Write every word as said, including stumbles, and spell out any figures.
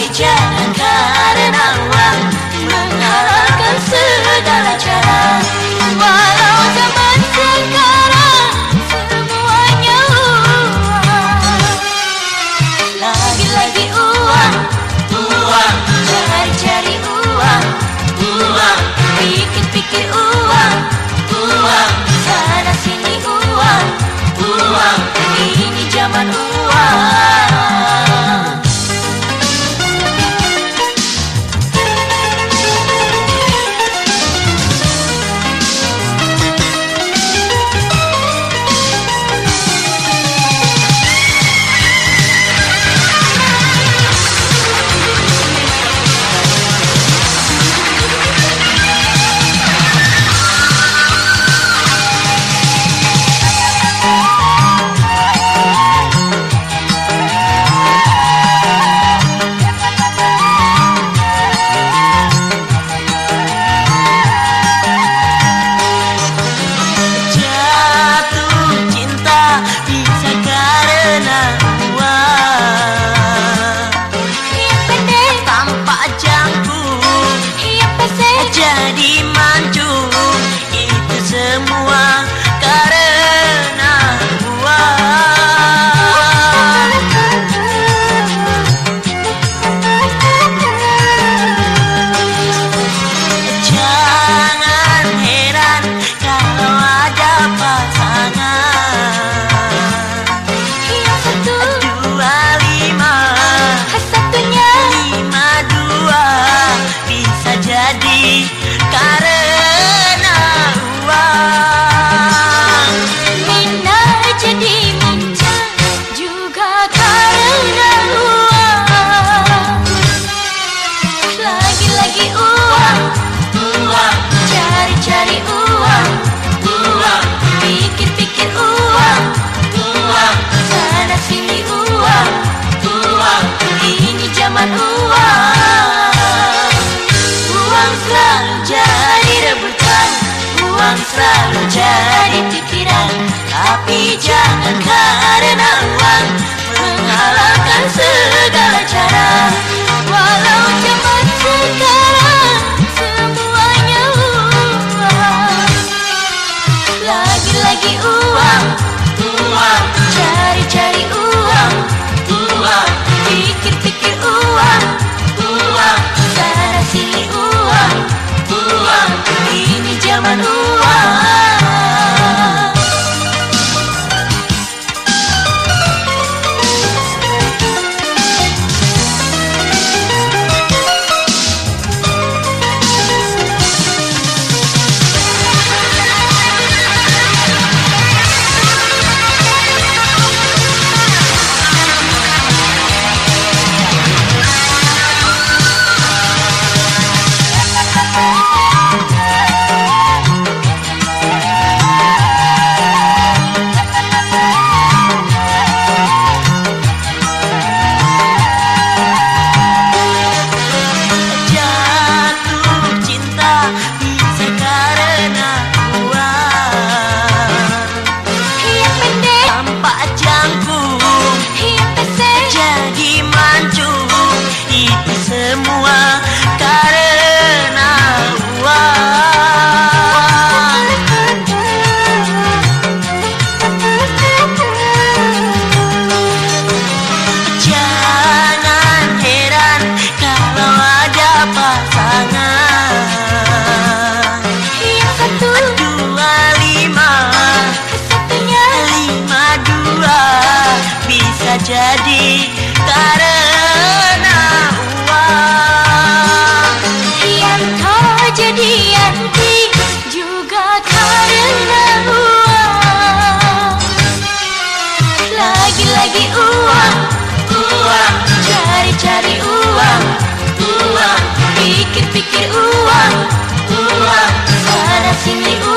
Tapi jangan karena uang menghalalkan segala cara. Walau zaman sekarang semuanya uang, lagi-lagi uang, uang, cari-cari uang, uang, pikir-pikir uang, uang, sana sini uang, uang, ini zaman uang. Selalu jadi pikiran, tapi jangan karena uang menghalalkan segala cara. Walau zaman sekarang semuanya uang, lagi-lagi uang, uang, cari-cari uang, uang, pikir-pikir uang, uang, sana sini uang, uang, ini zaman uang. Jadi karena uang, yang kau jadi anti juga karena uang, lagi-lagi uang, uang, cari-cari uang, uang, pikir-pikir uang, uang, sana sini uang.